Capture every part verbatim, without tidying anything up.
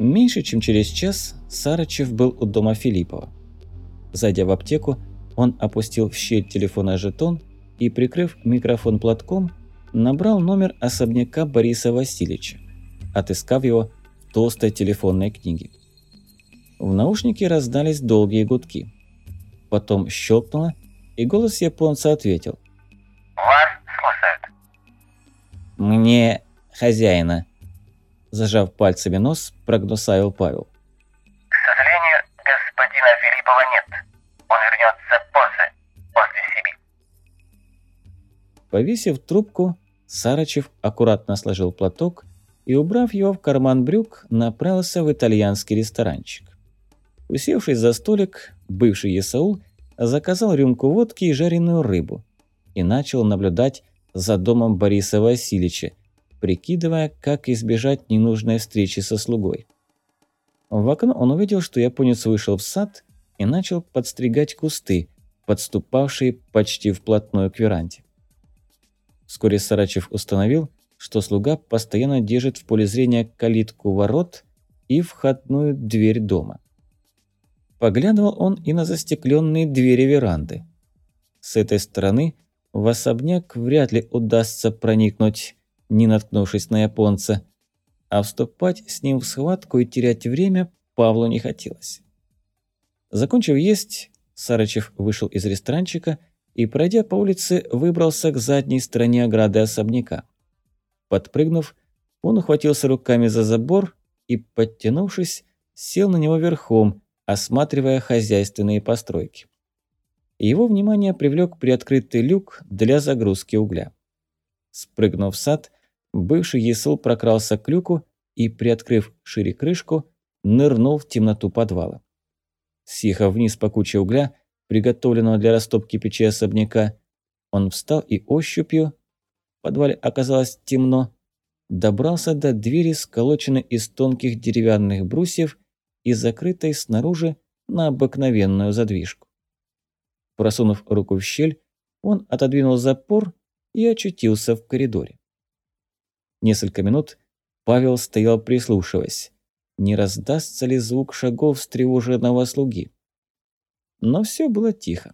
Меньше чем через час Сарычев был у дома Филиппова. Зайдя в аптеку, он опустил в щель телефона жетон и, прикрыв микрофон платком, набрал номер особняка Бориса Васильевича, отыскав его в толстой телефонной книге. В наушнике раздались долгие гудки. Потом щелкнуло, и голос японца ответил. «Вас слушают». «Мне хозяина», – зажав пальцами нос, прогнусавил Павел. «К сожалению, господина Филиппова нет. Он вернется после, после Сиби». Повесив трубку, Сарычев аккуратно сложил платок и, убрав его в карман брюк, направился в итальянский ресторанчик. Усевшись за столик, бывший Есаул заказал рюмку водки и жареную рыбу и начал наблюдать за домом Бориса Васильевича, прикидывая, как избежать ненужной встречи со слугой. В окно он увидел, что японец вышел в сад и начал подстригать кусты, подступавшие почти вплотную к веранде. Вскоре Сарычев установил, что слуга постоянно держит в поле зрения калитку ворот и входную дверь дома. Поглядывал он и на застекленные двери веранды. С этой стороны в особняк вряд ли удастся проникнуть, не наткнувшись на японца, а вступать с ним в схватку и терять время Павлу не хотелось. Закончив есть, Сарычев вышел из ресторанчика и, пройдя по улице, выбрался к задней стороне ограды особняка. Подпрыгнув, он ухватился руками за забор и, подтянувшись, сел на него верхом, осматривая хозяйственные постройки. Его внимание привлек приоткрытый люк для загрузки угля. Спрыгнув в сад, бывший Есул прокрался к люку и, приоткрыв шире крышку, нырнул в темноту подвала. Съехав вниз по куче угля, приготовленного для растопки печи особняка, он встал и ощупью, в подвале оказалось темно, добрался до двери, сколоченной из тонких деревянных брусьев и закрытой снаружи на обыкновенную задвижку. Просунув руку в щель, он отодвинул запор и очутился в коридоре. Несколько минут Павел стоял, прислушиваясь, не раздастся ли звук шагов встревоженного слуги. Но все было тихо.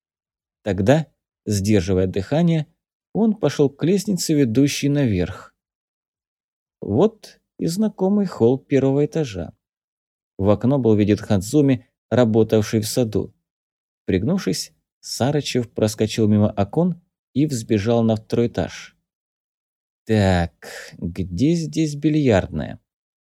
Тогда, сдерживая дыхание, он пошел к лестнице, ведущей наверх. Вот и знакомый холл первого этажа. В окно был виден Хадзуми, работавший в саду. Пригнувшись, Сарычев проскочил мимо окон и взбежал на второй этаж. Так, где здесь бильярдная?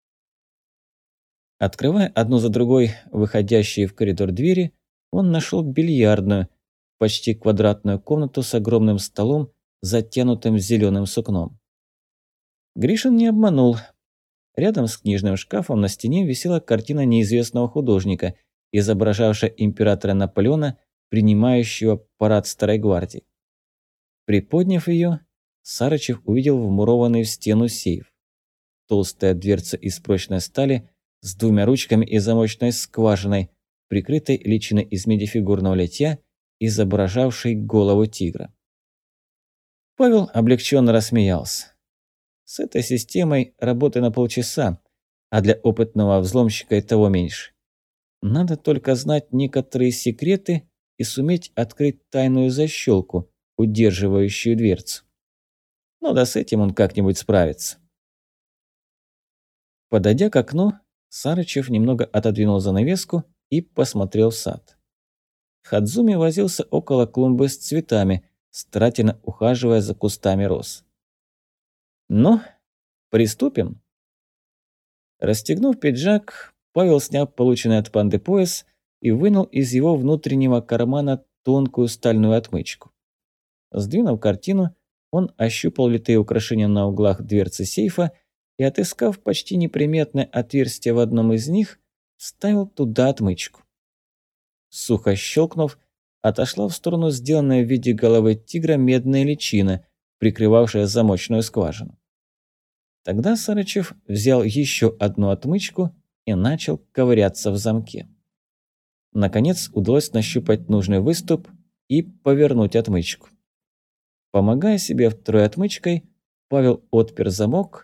Открывая одну за другой выходящие в коридор двери, он нашел бильярдную, почти квадратную комнату с огромным столом, затянутым зеленым сукном. Гришин не обманул. Рядом с книжным шкафом на стене висела картина неизвестного художника, изображавшая императора Наполеона, принимающего парад Старой Гвардии. Приподняв ее, Сарычев увидел вмурованный в стену сейф. Толстая дверца из прочной стали с двумя ручками и замочной скважиной, прикрытой личиной из меди фигурного литья, изображавшей голову тигра. Павел облегченно рассмеялся. С этой системой работы на полчаса, а для опытного взломщика и того меньше. Надо только знать некоторые секреты и суметь открыть тайную защелку, удерживающую дверцу. Ну да с этим он как-нибудь справится. Подойдя к окну, Сарычев немного отодвинул занавеску и посмотрел в сад. Хадзуми возился около клумбы с цветами, старательно ухаживая за кустами роз. «Ну, приступим?» Расстегнув пиджак, Павел снял полученный от панды пояс и вынул из его внутреннего кармана тонкую стальную отмычку. Сдвинув картину, он ощупал литые украшения на углах дверцы сейфа и, отыскав почти неприметное отверстие в одном из них, вставил туда отмычку. Сухо щелкнув, отошла в сторону сделанная в виде головы тигра медная личина, прикрывавшая замочную скважину. Тогда Сарычев взял еще одну отмычку и начал ковыряться в замке. Наконец удалось нащупать нужный выступ и повернуть отмычку. Помогая себе второй отмычкой, Павел отпер замок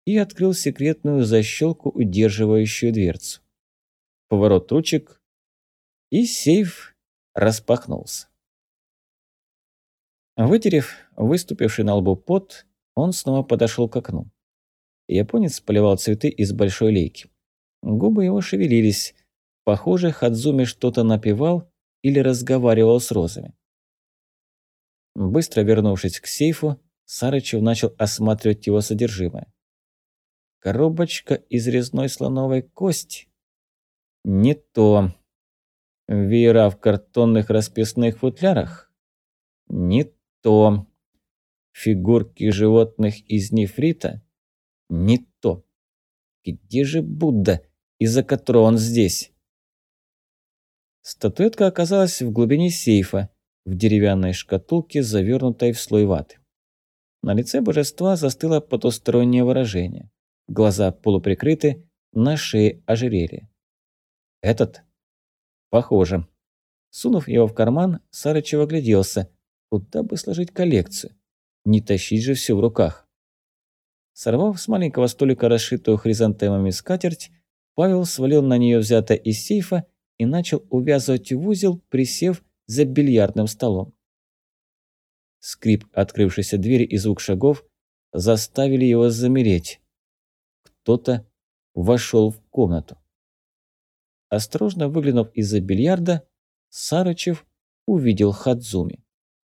и открыл секретную защелку, удерживающую дверцу. Поворот ручек, и сейф распахнулся. Вытерев выступивший на лбу пот, он снова подошел к окну. Японец поливал цветы из большой лейки. Губы его шевелились. Похоже, Хадзуми что-то напевал или разговаривал с розами. Быстро вернувшись к сейфу, Сарычев начал осматривать его содержимое. Коробочка из резной слоновой кости. Не то. Веера в картонных расписных футлярах. Не то. Фигурки животных из нефрита. Не то. Где же Будда, из-за которого он здесь? Статуэтка оказалась в глубине сейфа, в деревянной шкатулке, завернутой в слой ваты. На лице божества застыло потустороннее выражение. Глаза полуприкрыты, на шее ожерелье. Этот? Похоже. Сунув его в карман, Сарычев огляделся. Куда бы сложить коллекцию? Не тащить же все в руках. Сорвав с маленького столика расшитую хризантемами скатерть, Павел свалил на нее взятое из сейфа и начал увязывать в узел, присев за бильярдным столом. Скрип открывшейся двери и звук шагов заставили его замереть. Кто-то вошел в комнату. Осторожно выглянув из-за бильярда, Сарычев увидел Хадзуми.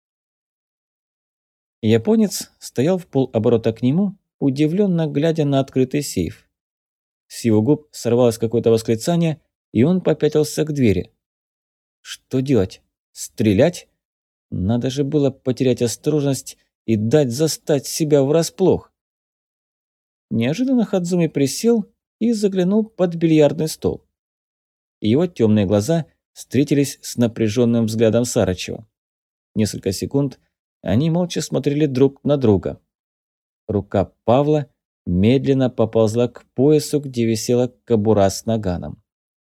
Японец стоял в полоборота к нему, удивленно глядя на открытый сейф. С его губ сорвалось какое-то восклицание, и он попятился к двери. Что делать? Стрелять? Надо же было потерять осторожность и дать застать себя врасплох. Неожиданно Хадзуми присел и заглянул под бильярдный стол. Его темные глаза встретились с напряженным взглядом Сарычева. Несколько секунд они молча смотрели друг на друга. Рука Павла медленно поползла к поясу, где висела кобура с наганом.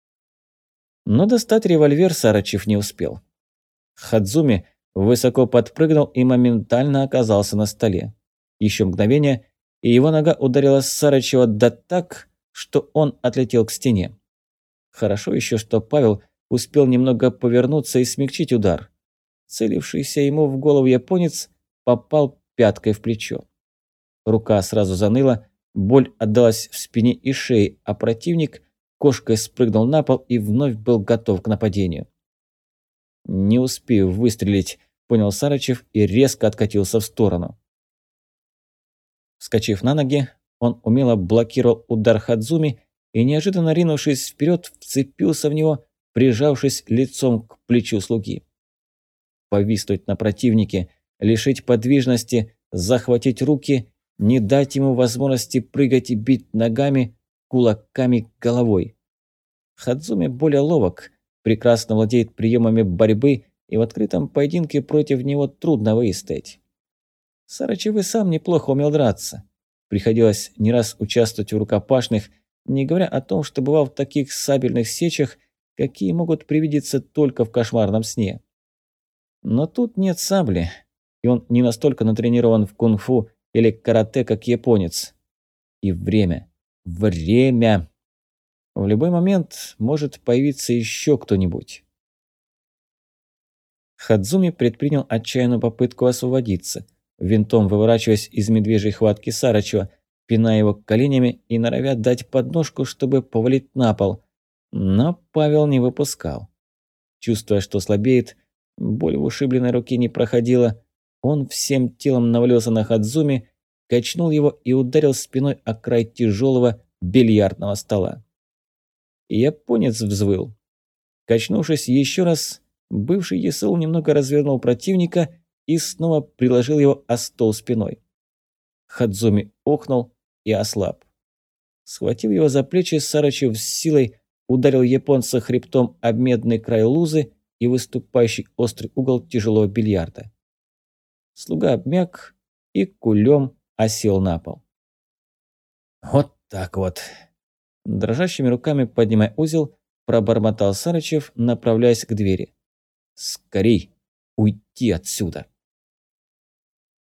Но достать револьвер Сарычев не успел. Хадзуми высоко подпрыгнул и моментально оказался на столе. Еще мгновение, и его нога ударила Сарычева да так, что он отлетел к стене. Хорошо еще, что Павел успел немного повернуться и смягчить удар. Целившийся ему в голову японец попал пяткой в плечо. Рука сразу заныла, боль отдалась в спине и шее, а противник кошкой спрыгнул на пол и вновь был готов к нападению. «Не успею выстрелить», – понял Сарычев и резко откатился в сторону. Вскочив на ноги, он умело блокировал удар Хадзуми и, неожиданно ринувшись вперед, вцепился в него, прижавшись лицом к плечу слуги. Повиснуть на противнике, лишить подвижности, захватить руки, не дать ему возможности прыгать и бить ногами, кулаками, головой. Хадзуми более ловок, прекрасно владеет приемами борьбы, и в открытом поединке против него трудно выстоять. Сарычев и сам неплохо умел драться. Приходилось не раз участвовать в рукопашных, не говоря о том, что бывал в таких сабельных сечах, какие могут привидеться только в кошмарном сне. Но тут нет сабли, и он не настолько натренирован в кунг-фу или карате, как японец. И время. Время. В любой момент может появиться еще кто-нибудь. Хадзуми предпринял отчаянную попытку освободиться, винтом выворачиваясь из медвежьей хватки Сарычева, пиная его коленями и норовя дать подножку, чтобы повалить на пол. Но Павел не выпускал. Чувствуя, что слабеет, боль в ушибленной руке не проходила, он всем телом навалился на Хадзуми, качнул его и ударил спиной о край тяжелого бильярдного стола. Японец взвыл. Качнувшись еще раз, бывший Есаул немного развернул противника и снова приложил его о стол спиной. Хадзуми охнул и ослаб. Схватив его за плечи, Сарычев с силой ударил японца хребтом об медный край лузы и выступающий острый угол тяжелого бильярда. Слуга обмяк и кулем осел на пол. «Вот так вот!» Дрожащими руками, поднимая узел, пробормотал Сарычев, направляясь к двери. «Скорей уйти отсюда!»